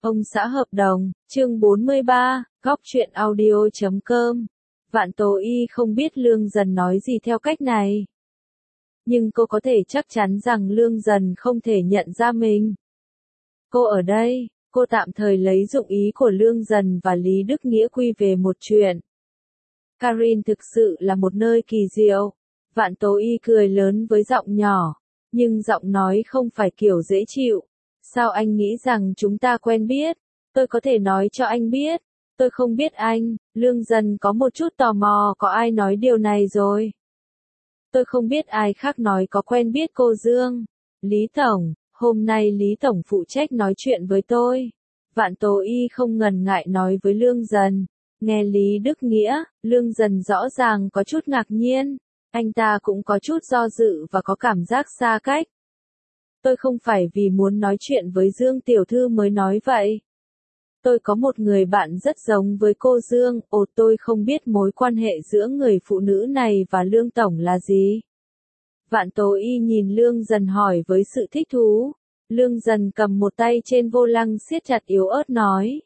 Ông xã hợp đồng, chương 43, góc truyện audio.com. Vạn Tố Y không biết Lương Dần nói gì theo cách này. Nhưng cô có thể chắc chắn rằng Lương Dần không thể nhận ra mình. Cô ở đây, cô tạm thời lấy dụng ý của Lương Dần và Lý Đức Nghĩa quy về một chuyện. Carin thực sự là một nơi kỳ diệu. Vạn Tố Y cười lớn với giọng nhỏ, nhưng giọng nói không phải kiểu dễ chịu. Sao anh nghĩ rằng chúng ta quen biết? Tôi có thể nói cho anh biết. Tôi không biết anh. Lương Dần có một chút tò mò, có ai nói điều này rồi? Tôi không biết ai khác nói có quen biết cô Dương. Lý Tổng, hôm nay Lý Tổng phụ trách nói chuyện với tôi. Vạn Tố Y không ngần ngại nói với Lương Dần. Nghe Lý Đức Nghĩa, Lương Dần rõ ràng có chút ngạc nhiên. Anh ta cũng có chút do dự và có cảm giác xa cách. Tôi không phải vì muốn nói chuyện với Dương tiểu thư mới nói vậy. Tôi có một người bạn rất giống với cô Dương, tôi không biết mối quan hệ giữa người phụ nữ này và Lương Tổng là gì. Vạn Tố Y nhìn Lương Dần hỏi với sự thích thú. Lương Dần cầm một tay trên vô lăng siết chặt yếu ớt nói.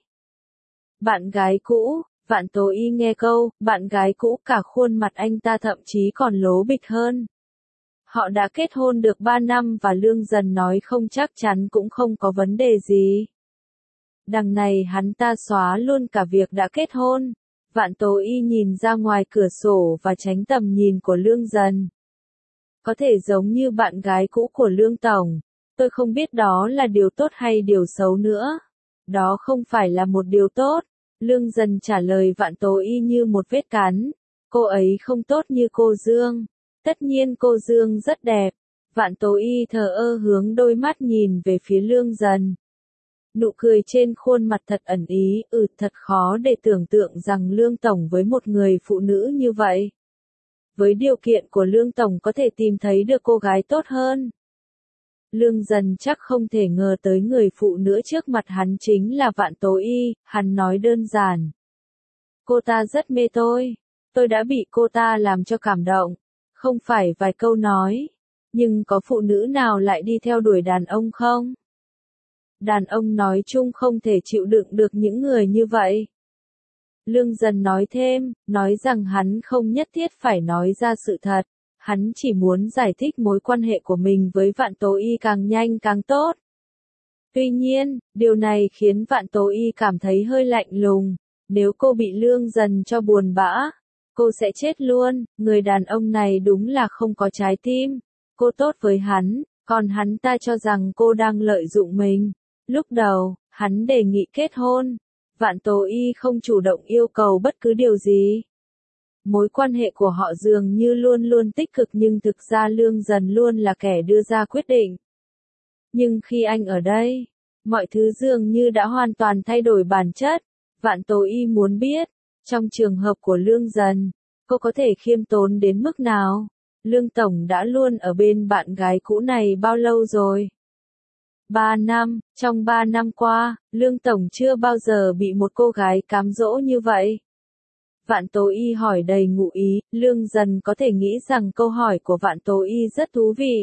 Bạn gái cũ. Vạn Tố Y nghe câu, bạn gái cũ, cả khuôn mặt anh ta thậm chí còn lố bịch hơn. Họ đã kết hôn được 3 năm và Lương Dần nói không chắc chắn cũng không có vấn đề gì. Đằng này hắn ta xóa luôn cả việc đã kết hôn. Vạn Tố Y nhìn ra ngoài cửa sổ và tránh tầm nhìn của Lương Dần. Có thể giống như bạn gái cũ của Lương Tổng. Tôi không biết đó là điều tốt hay điều xấu nữa. Đó không phải là một điều tốt. Lương Dần trả lời Vạn Tố Y như một vết cắn. Cô ấy không tốt như cô Dương. Tất nhiên cô Dương rất đẹp. Vạn Tố Y thờ ơ hướng đôi mắt nhìn về phía Lương Dần. Nụ cười trên khuôn mặt thật ẩn ý, thật khó để tưởng tượng rằng Lương Tổng với một người phụ nữ như vậy. Với điều kiện của Lương Tổng có thể tìm thấy được cô gái tốt hơn. Lương Dần chắc không thể ngờ tới người phụ nữ trước mặt hắn chính là Vạn Tố Y, hắn nói đơn giản. Cô ta rất mê tôi đã bị cô ta làm cho cảm động. Không phải vài câu nói. Nhưng có phụ nữ nào lại đi theo đuổi đàn ông không? Đàn ông nói chung không thể chịu đựng được những người như vậy. Lương Dần nói thêm, nói rằng hắn không nhất thiết phải nói ra sự thật. Hắn chỉ muốn giải thích mối quan hệ của mình với Vạn Tố Y càng nhanh càng tốt. Tuy nhiên, điều này khiến Vạn Tố Y cảm thấy hơi lạnh lùng. Nếu cô bị Lương Dần cho buồn bã, cô sẽ chết luôn. Người đàn ông này đúng là không có trái tim. Cô tốt với hắn, còn hắn ta cho rằng cô đang lợi dụng mình. Lúc đầu, hắn đề nghị kết hôn. Vạn Tố Y không chủ động yêu cầu bất cứ điều gì. Mối quan hệ của họ dường như luôn luôn tích cực nhưng thực ra Lương Dần luôn là kẻ đưa ra quyết định. Nhưng khi anh ở đây, mọi thứ dường như đã hoàn toàn thay đổi bản chất. Vạn Tố Y muốn biết, trong trường hợp của Lương Dần, cô có thể khiêm tốn đến mức nào? Lương Tổng đã luôn ở bên bạn gái cũ này bao lâu rồi? 3 năm, trong 3 năm qua, Lương Tổng chưa bao giờ bị một cô gái cám dỗ như vậy. Vạn Tố Y hỏi đầy ngụ ý, Lương Dần có thể nghĩ rằng câu hỏi của Vạn Tố Y rất thú vị.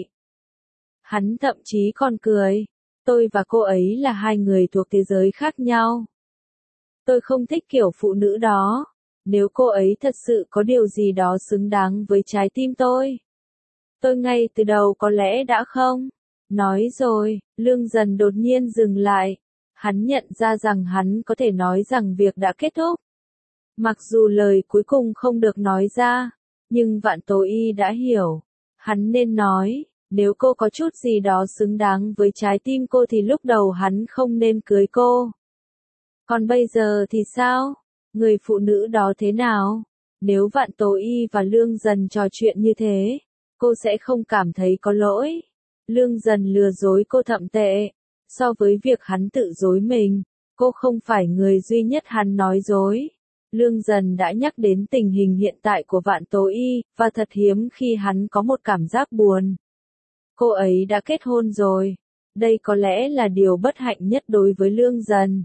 Hắn thậm chí còn cười. Tôi và cô ấy là hai người thuộc thế giới khác nhau. Tôi không thích kiểu phụ nữ đó. Nếu cô ấy thật sự có điều gì đó xứng đáng với trái tim tôi ngay từ đầu có lẽ đã không. Nói rồi, Lương Dần đột nhiên dừng lại. Hắn nhận ra rằng hắn có thể nói rằng việc đã kết thúc. Mặc dù lời cuối cùng không được nói ra, nhưng Vạn Tố Y đã hiểu. Hắn nên nói, nếu cô có chút gì đó xứng đáng với trái tim cô thì lúc đầu hắn không nên cưới cô. Còn bây giờ thì sao? Người phụ nữ đó thế nào? Nếu Vạn Tố Y và Lương Dần trò chuyện như thế, cô sẽ không cảm thấy có lỗi. Lương Dần lừa dối cô thậm tệ. So với việc hắn tự dối mình, cô không phải người duy nhất hắn nói dối. Lương Dần đã nhắc đến tình hình hiện tại của Vạn Tố Y, và thật hiếm khi hắn có một cảm giác buồn. Cô ấy đã kết hôn rồi. Đây có lẽ là điều bất hạnh nhất đối với Lương Dần.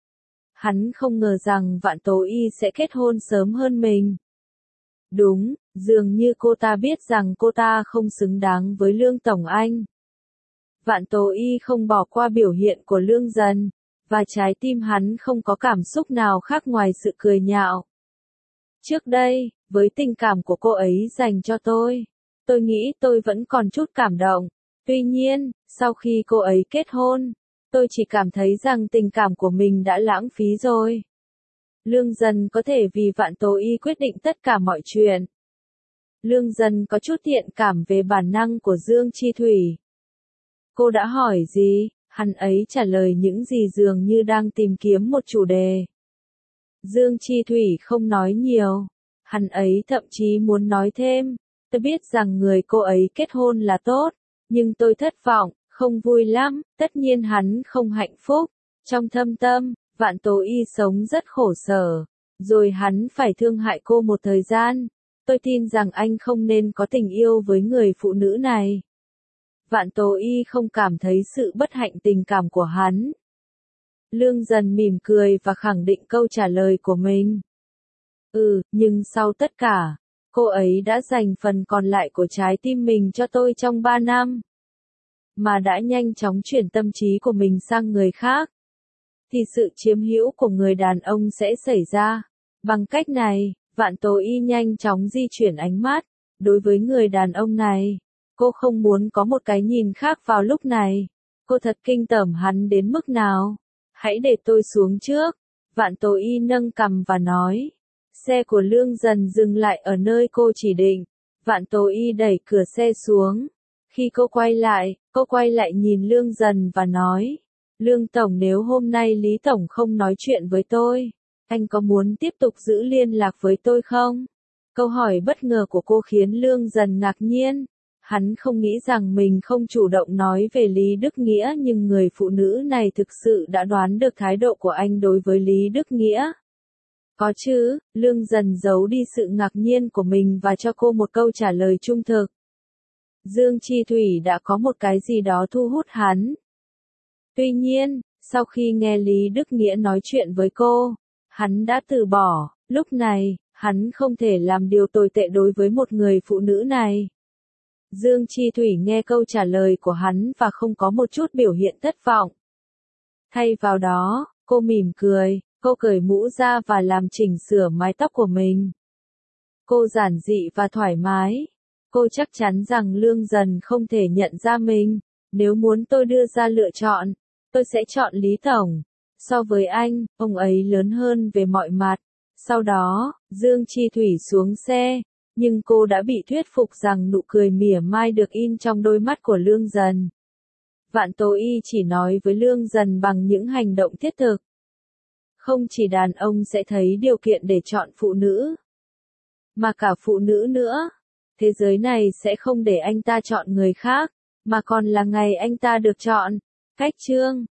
Hắn không ngờ rằng Vạn Tố Y sẽ kết hôn sớm hơn mình. Đúng, dường như cô ta biết rằng cô ta không xứng đáng với Lương Tổng anh. Vạn Tố Y không bỏ qua biểu hiện của Lương Dần. và trái tim hắn không có cảm xúc nào khác ngoài sự cười nhạo. Trước đây, với tình cảm của cô ấy dành cho tôi nghĩ tôi vẫn còn chút cảm động. Tuy nhiên, sau khi cô ấy kết hôn, tôi chỉ cảm thấy rằng tình cảm của mình đã lãng phí rồi. Lương Dần có thể vì Vạn Tố Y quyết định tất cả mọi chuyện. Lương Dần có chút thiện cảm về bản năng của Dương Chi Thủy. Cô đã hỏi gì? Hắn ấy trả lời những gì dường như đang tìm kiếm một chủ đề. Dương Chi Thủy không nói nhiều. Hắn ấy thậm chí muốn nói thêm. Tôi biết rằng người cô ấy kết hôn là tốt, nhưng tôi thất vọng, không vui lắm, tất nhiên hắn không hạnh phúc. Trong thâm tâm, Vạn Tố Y sống rất khổ sở, rồi hắn phải thương hại cô một thời gian. Tôi tin rằng anh không nên có tình yêu với người phụ nữ này. Vạn Tố Y không cảm thấy sự bất hạnh tình cảm của hắn. Lương Dần mỉm cười và khẳng định câu trả lời của mình. Nhưng sau tất cả, cô ấy đã dành phần còn lại của trái tim mình cho tôi trong 3 năm. Mà đã nhanh chóng chuyển tâm trí của mình sang người khác. Thì sự chiếm hữu của người đàn ông sẽ xảy ra. Bằng cách này, Vạn Tố Y nhanh chóng di chuyển ánh mắt. Đối với người đàn ông này, cô không muốn có một cái nhìn khác vào lúc này. Cô thật kinh tởm hắn đến mức nào. Hãy để tôi xuống trước. Vạn Tố Y nâng cằm và nói. Xe của Lương Dần dừng lại ở nơi cô chỉ định. Vạn Tố Y đẩy cửa xe xuống. Khi cô quay lại nhìn Lương Dần và nói. Lương Tổng, nếu hôm nay Lý Tổng không nói chuyện với tôi, anh có muốn tiếp tục giữ liên lạc với tôi không? Câu hỏi bất ngờ của cô khiến Lương Dần ngạc nhiên. Hắn không nghĩ rằng mình không chủ động nói về Lý Đức Nghĩa, nhưng người phụ nữ này thực sự đã đoán được thái độ của anh đối với Lý Đức Nghĩa. Có chứ, Lương Dần giấu đi sự ngạc nhiên của mình và cho cô một câu trả lời trung thực. Dương Chi Thủy đã có một cái gì đó thu hút hắn. Tuy nhiên, sau khi nghe Lý Đức Nghĩa nói chuyện với cô, hắn đã từ bỏ. Lúc này, hắn không thể làm điều tồi tệ đối với một người phụ nữ này. Dương Chi Thủy nghe câu trả lời của hắn và không có một chút biểu hiện thất vọng. Thay vào đó, cô mỉm cười, cô cởi mũ ra và làm chỉnh sửa mái tóc của mình. Cô giản dị và thoải mái. Cô chắc chắn rằng Lương Dần không thể nhận ra mình. Nếu muốn tôi đưa ra lựa chọn, tôi sẽ chọn Lý Tổng. So với anh, ông ấy lớn hơn về mọi mặt. Sau đó, Dương Chi Thủy xuống xe. Nhưng cô đã bị thuyết phục rằng nụ cười mỉa mai được in trong đôi mắt của Lương Dần. Vạn Tố Y chỉ nói với Lương Dần bằng những hành động thiết thực. Không chỉ đàn ông sẽ thấy điều kiện để chọn phụ nữ, mà cả phụ nữ nữa. Thế giới này sẽ không để anh ta chọn người khác, mà còn là ngày anh ta được chọn. Cách chương